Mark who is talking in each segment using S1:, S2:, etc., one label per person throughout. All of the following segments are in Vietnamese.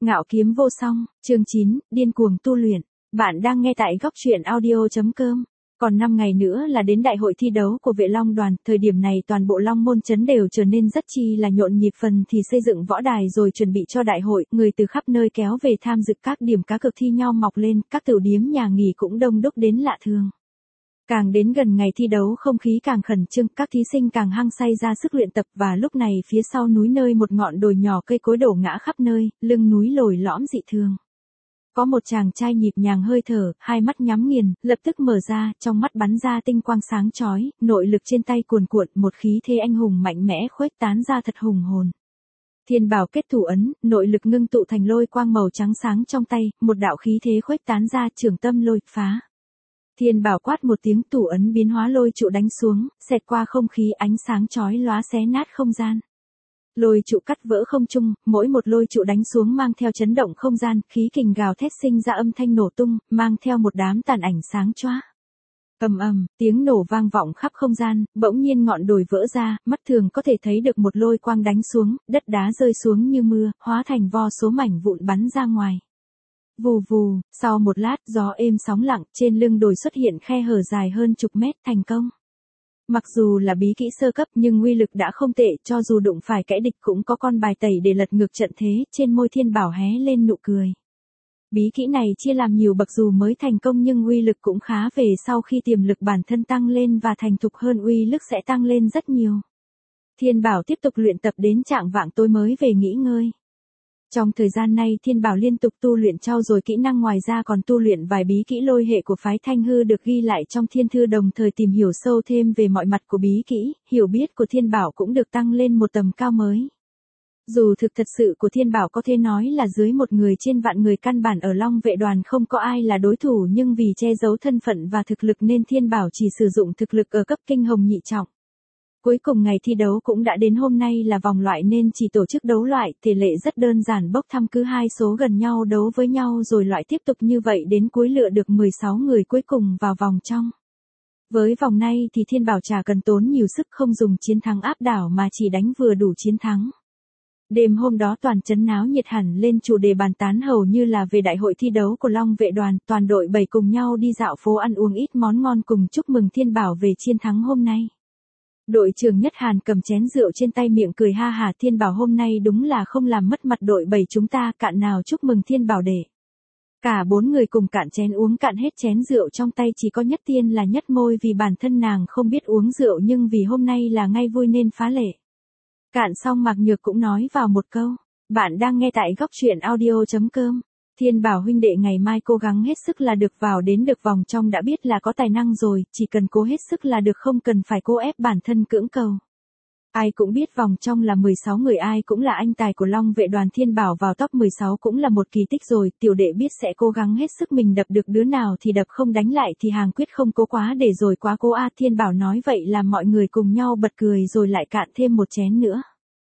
S1: Ngạo kiếm vô song, chương 9, điên cuồng tu luyện. Bạn đang nghe tại góc truyện audio.com. Còn 5 ngày nữa là đến đại hội thi đấu của Vệ Long đoàn, thời điểm này toàn bộ Long môn trấn đều trở nên rất chi là nhộn nhịp, phần thì xây dựng võ đài rồi chuẩn bị cho đại hội, người từ khắp nơi kéo về tham dự, các điểm cá cược thi nhau mọc lên, các tửu điếm nhà nghỉ cũng đông đúc đến lạ thường. Càng đến gần ngày thi đấu không khí càng khẩn trương, các thí sinh càng hăng say ra sức luyện tập, và lúc này phía sau núi nơi một ngọn đồi nhỏ cây cối đổ ngã khắp nơi, lưng núi lồi lõm dị thường. Có một chàng trai nhịp nhàng hơi thở, hai mắt nhắm nghiền, lập tức mở ra, trong mắt bắn ra tinh quang sáng chói, nội lực trên tay cuồn cuộn, một khí thế anh hùng mạnh mẽ khuếch tán ra thật hùng hồn. Thiên Bảo kết thủ ấn, nội lực ngưng tụ thành lôi quang màu trắng sáng trong tay, một đạo khí thế khuếch tán ra, trường tâm lôi phá. Thiên Bảo quát một tiếng, thủ ấn biến hóa lôi trụ đánh xuống, xẹt qua không khí, ánh sáng chói lóa xé nát không gian. Lôi trụ cắt vỡ không trung, mỗi một lôi trụ đánh xuống mang theo chấn động không gian, khí kình gào thét sinh ra âm thanh nổ tung, mang theo một đám tàn ảnh sáng chóa. Ầm ầm, tiếng nổ vang vọng khắp không gian, bỗng nhiên ngọn đồi vỡ ra, mắt thường có thể thấy được một lôi quang đánh xuống, đất đá rơi xuống như mưa, hóa thành vô số mảnh vụn bắn ra ngoài. Vù vù, sau một lát gió êm sóng lặng, trên lưng đồi xuất hiện khe hở dài hơn chục mét, thành công. Mặc dù là bí kỹ sơ cấp nhưng uy lực đã không tệ, cho dù đụng phải kẻ địch cũng có con bài tẩy để lật ngược trận thế, trên môi Thiên Bảo hé lên nụ cười. Bí kỹ này chia làm nhiều bậc, dù mới thành công nhưng uy lực cũng khá, về sau khi tiềm lực bản thân tăng lên và thành thục hơn uy lực sẽ tăng lên rất nhiều. Thiên Bảo tiếp tục luyện tập đến chạng vạng tối mới về nghỉ ngơi. Trong thời gian này Thiên Bảo liên tục tu luyện trau dồi kỹ năng, ngoài ra còn tu luyện vài bí kỹ lôi hệ của phái Thanh Hư được ghi lại trong thiên thư, đồng thời tìm hiểu sâu thêm về mọi mặt của bí kỹ, hiểu biết của Thiên Bảo cũng được tăng lên một tầm cao mới. Dù thực thật sự của Thiên Bảo có thể nói là dưới một người trên vạn người, căn bản ở Long vệ đoàn không có ai là đối thủ, nhưng vì che giấu thân phận và thực lực nên Thiên Bảo chỉ sử dụng thực lực ở cấp kinh hồng nhị trọng. Cuối cùng ngày thi đấu cũng đã đến, hôm nay là vòng loại nên chỉ tổ chức đấu loại, thể lệ rất đơn giản, bốc thăm cứ hai số gần nhau đấu với nhau rồi loại tiếp tục như vậy đến cuối, lựa được 16 người cuối cùng vào vòng trong. Với vòng này thì Thiên Bảo chả cần tốn nhiều sức, không dùng chiến thắng áp đảo mà chỉ đánh vừa đủ chiến thắng. Đêm hôm đó toàn trấn náo nhiệt hẳn lên, chủ đề bàn tán hầu như là về đại hội thi đấu của Long vệ đoàn, toàn đội 7 cùng nhau đi dạo phố ăn uống ít món ngon cùng chúc mừng Thiên Bảo về chiến thắng hôm nay. Đội trưởng Nhất Hàn cầm chén rượu trên tay miệng cười ha hả, Thiên Bảo hôm nay đúng là không làm mất mặt đội 7 chúng ta, cạn nào chúc mừng Thiên Bảo để. Cả 4 người cùng cạn chén, uống cạn hết chén rượu trong tay, chỉ có Nhất Tiên là nhếch môi vì bản thân nàng không biết uống rượu, nhưng vì hôm nay là ngày vui nên phá lệ. Cạn xong Mạc Nhược cũng nói vào một câu, bạn đang nghe tại góc truyện audio.com. Thiên Bảo huynh đệ ngày mai cố gắng hết sức là được, vào đến được vòng trong đã biết là có tài năng rồi, chỉ cần cố hết sức là được, không cần phải cố ép bản thân cưỡng cầu. Ai cũng biết vòng trong là 16 người, ai cũng là anh tài của Long vệ đoàn, Thiên Bảo vào top 16 cũng là một kỳ tích rồi, tiểu đệ biết sẽ cố gắng hết sức mình, đập được đứa nào thì đập, không đánh lại thì hàng quyết không cố quá để rồi quá cố a. Thiên Bảo nói vậy làm mọi người cùng nhau bật cười rồi lại cạn thêm một chén nữa.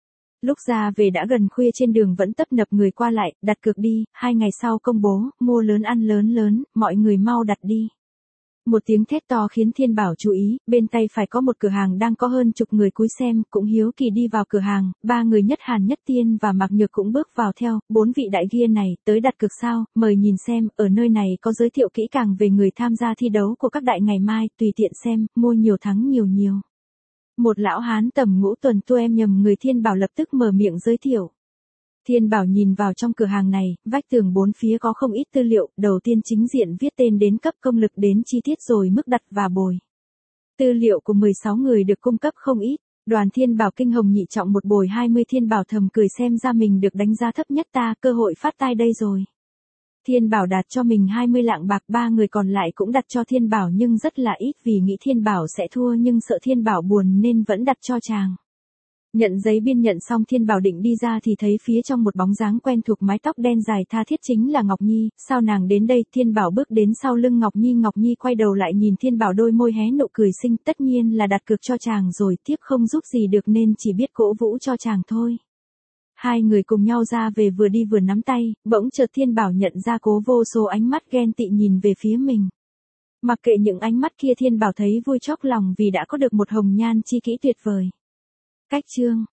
S1: Lúc ra về đã gần khuya, trên đường vẫn tấp nập người qua lại, đặt cược đi, 2 ngày sau công bố, mua lớn ăn lớn lớn, mọi người mau đặt đi. Một tiếng thét to khiến Thiên Bảo chú ý, bên tay phải có một cửa hàng đang có hơn chục người cúi xem, cũng hiếu kỳ đi vào cửa hàng, 3 người Nhất Hàn, Nhất Tiên và Mạc Nhược cũng bước vào theo, 4 vị đại gia này, tới đặt cược sao, mời nhìn xem, ở nơi này có giới thiệu kỹ càng về người tham gia thi đấu của các đại ngày mai, tùy tiện xem, mua nhiều thắng nhiều nhiều. Một lão hán tầm ngũ tuần tu em nhầm người, Thiên Bảo lập tức mở miệng giới thiệu. Thiên Bảo nhìn vào trong cửa hàng này, vách tường bốn phía có không ít tư liệu, đầu tiên chính diện viết tên đến cấp công lực đến chi tiết rồi mức đặt và bồi. Tư liệu của 16 người được cung cấp không ít, đoàn Thiên Bảo kinh hồng nhị trọng một bồi 20, Thiên Bảo thầm cười xem ra mình được đánh giá thấp nhất ta, cơ hội phát tai đây rồi. Thiên Bảo đặt cho mình 20 lạng bạc, 3 người còn lại cũng đặt cho Thiên Bảo nhưng rất là ít, vì nghĩ Thiên Bảo sẽ thua nhưng sợ Thiên Bảo buồn nên vẫn đặt cho chàng. Nhận giấy biên nhận xong Thiên Bảo định đi ra thì thấy phía trong một bóng dáng quen thuộc, mái tóc đen dài tha thiết chính là Ngọc Nhi, sao nàng đến đây? Thiên Bảo bước đến sau lưng Ngọc Nhi quay đầu lại nhìn Thiên Bảo, đôi môi hé nụ cười xinh, tất nhiên là đặt cược cho chàng rồi, tiếp không giúp gì được nên chỉ biết cổ vũ cho chàng thôi. Hai người cùng nhau ra về, vừa đi vừa nắm tay, bỗng chợt Thiên Bảo nhận ra cố vô số ánh mắt ghen tị nhìn về phía mình. Mặc kệ những ánh mắt kia, Thiên Bảo thấy vui chóc lòng vì đã có được một hồng nhan chi kỹ tuyệt vời. Cách chương